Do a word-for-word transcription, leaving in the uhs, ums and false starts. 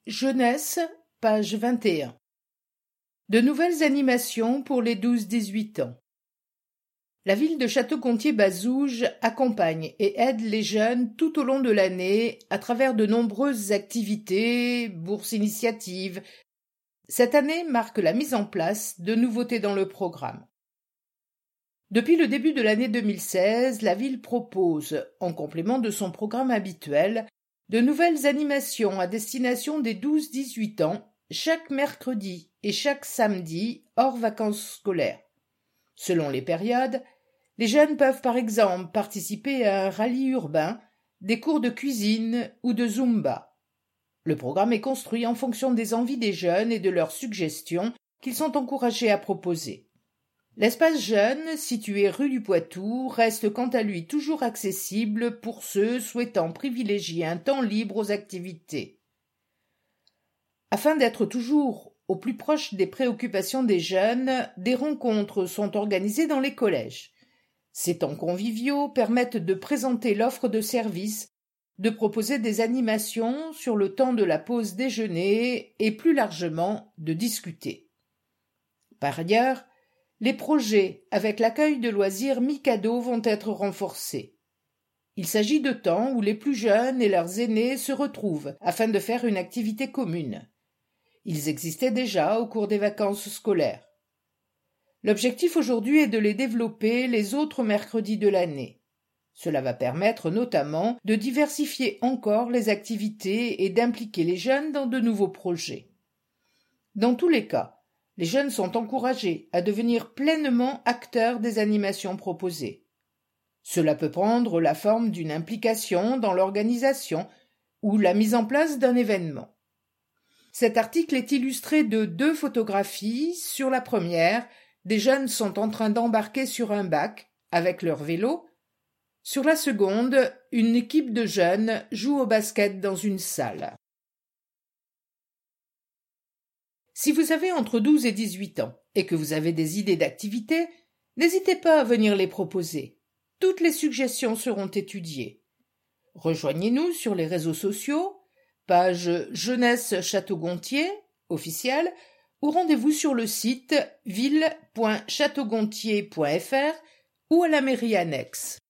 Jeunesse, page vingt et un. De nouvelles animations pour les douze dix-huit ans. La ville de Château-Gontier-Bazouges accompagne et aide les jeunes tout au long de l'année à travers de nombreuses activités, bourses initiatives. Cette année marque la mise en place de nouveautés dans le programme. Depuis le début de l'année deux mille seize, la ville propose, en complément de son programme habituel, de nouvelles animations à destination des douze dix-huit ans, chaque mercredi et chaque samedi hors vacances scolaires. Selon les périodes, les jeunes peuvent par exemple participer à un rallye urbain, des cours de cuisine ou de Zumba. Le programme est construit en fonction des envies des jeunes et de leurs suggestions qu'ils sont encouragés à proposer. L'espace jeune, situé rue du Poitou, reste quant à lui toujours accessible pour ceux souhaitant privilégier un temps libre aux activités. Afin d'être toujours au plus proche des préoccupations des jeunes, des rencontres sont organisées dans les collèges. Ces temps conviviaux permettent de présenter l'offre de services, de proposer des animations sur le temps de la pause déjeuner et plus largement de discuter. Par ailleurs, les projets avec l'accueil de loisirs mi-cadeaux vont être renforcés. Il s'agit de temps où les plus jeunes et leurs aînés se retrouvent afin de faire une activité commune. Ils existaient déjà au cours des vacances scolaires. L'objectif aujourd'hui est de les développer les autres mercredis de l'année. Cela va permettre notamment de diversifier encore les activités et d'impliquer les jeunes dans de nouveaux projets. Dans tous les cas, les jeunes sont encouragés à devenir pleinement acteurs des animations proposées. Cela peut prendre la forme d'une implication dans l'organisation ou la mise en place d'un événement. Cet article est illustré de deux photographies. Sur la première, des jeunes sont en train d'embarquer sur un bac avec leur vélo. Sur la seconde, une équipe de jeunes joue au basket dans une salle. Si vous avez entre douze et dix-huit ans et que vous avez des idées d'activités, n'hésitez pas à venir les proposer. Toutes les suggestions seront étudiées. Rejoignez-nous sur les réseaux sociaux, page Jeunesse Château-Gontier, officielle, ou rendez-vous sur le site ville point châteaugontier point f r ou à la mairie annexe.